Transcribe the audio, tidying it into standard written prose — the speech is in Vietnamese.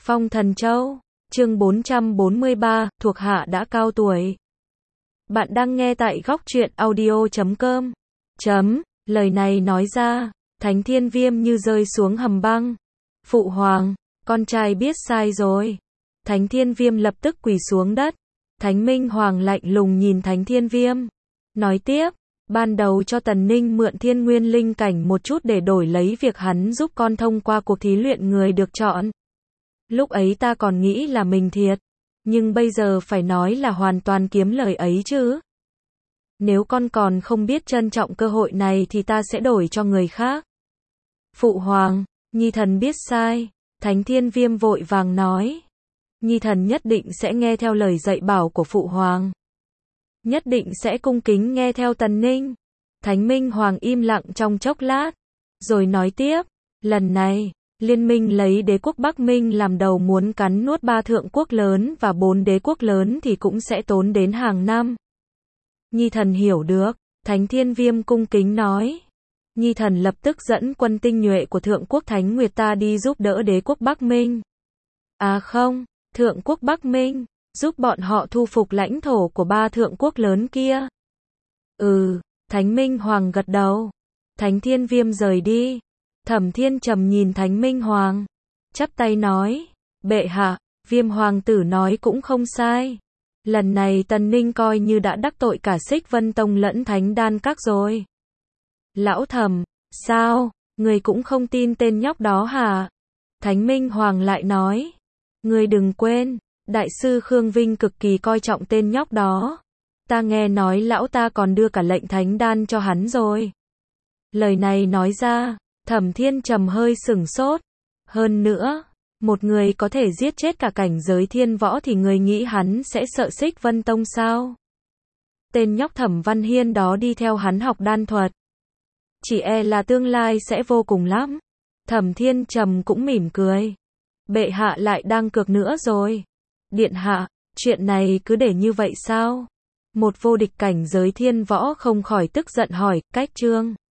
Phong Thần Châu, chương 443, thuộc hạ đã cao tuổi. Bạn đang nghe tại góc truyện audio.com. Lời này nói ra, Thánh Thiên Viêm như rơi xuống hầm băng. Phụ hoàng, con trai biết sai rồi. Thánh Thiên Viêm lập tức quỳ xuống đất. Thánh Minh Hoàng lạnh lùng nhìn Thánh Thiên Viêm. Nói tiếp, ban đầu cho Tần Ninh mượn Thiên Nguyên Linh Cảnh một chút để đổi lấy việc hắn giúp con thông qua cuộc thí luyện người được chọn. Lúc ấy ta còn nghĩ là mình thiệt, nhưng bây giờ phải nói là hoàn toàn kiếm lời ấy chứ. Nếu con còn không biết trân trọng cơ hội này thì ta sẽ đổi cho người khác. Phụ hoàng, Nhi thần biết sai. Thánh Thiên Viêm vội vàng nói. Nhi thần nhất định sẽ nghe theo lời dạy bảo của phụ hoàng. Nhất định sẽ cung kính nghe theo Tần Ninh. Thánh Minh Hoàng im lặng trong chốc lát, rồi nói tiếp, lần này, Liên minh lấy đế quốc Bắc Minh làm đầu muốn cắn nuốt 3 thượng quốc lớn và 4 đế quốc lớn thì cũng sẽ tốn đến hàng năm. Nhi thần hiểu được, Thánh Thiên Viêm cung kính nói. Nhi thần lập tức dẫn quân tinh nhuệ của thượng quốc Thánh Nguyệt ta đi giúp đỡ đế quốc Bắc Minh. À không, thượng quốc Bắc Minh, giúp bọn họ thu phục lãnh thổ của 3 thượng quốc lớn kia. Thánh Minh Hoàng gật đầu. Thánh Thiên Viêm rời đi. Thẩm Thiên Trầm nhìn Thánh Minh Hoàng, chắp tay nói, bệ hạ, Viêm hoàng tử nói cũng không sai. Lần này Tần Ninh coi như đã đắc tội cả Xích Vân Tông lẫn Thánh Đan Các rồi. Lão Thẩm, sao, người cũng không tin tên nhóc đó hả? Thánh Minh Hoàng lại nói, người đừng quên, đại sư Khương Vinh cực kỳ coi trọng tên nhóc đó. Ta nghe nói lão ta còn đưa cả lệnh thánh đan cho hắn rồi. Lời này nói ra, Thẩm Thiên Trầm hơi sửng sốt. Hơn nữa, một người có thể giết chết cả cảnh giới thiên võ thì người nghĩ hắn sẽ sợ Xích Vân Tông sao? Tên nhóc Thẩm Văn Hiên đó đi theo hắn học đan thuật, chỉ e là tương lai sẽ vô cùng lắm. Thẩm Thiên Trầm cũng mỉm cười. Bệ hạ lại đang cược nữa rồi. Điện hạ, chuyện này cứ để như vậy sao? Một vô địch cảnh giới thiên võ không khỏi tức giận hỏi, cách trương.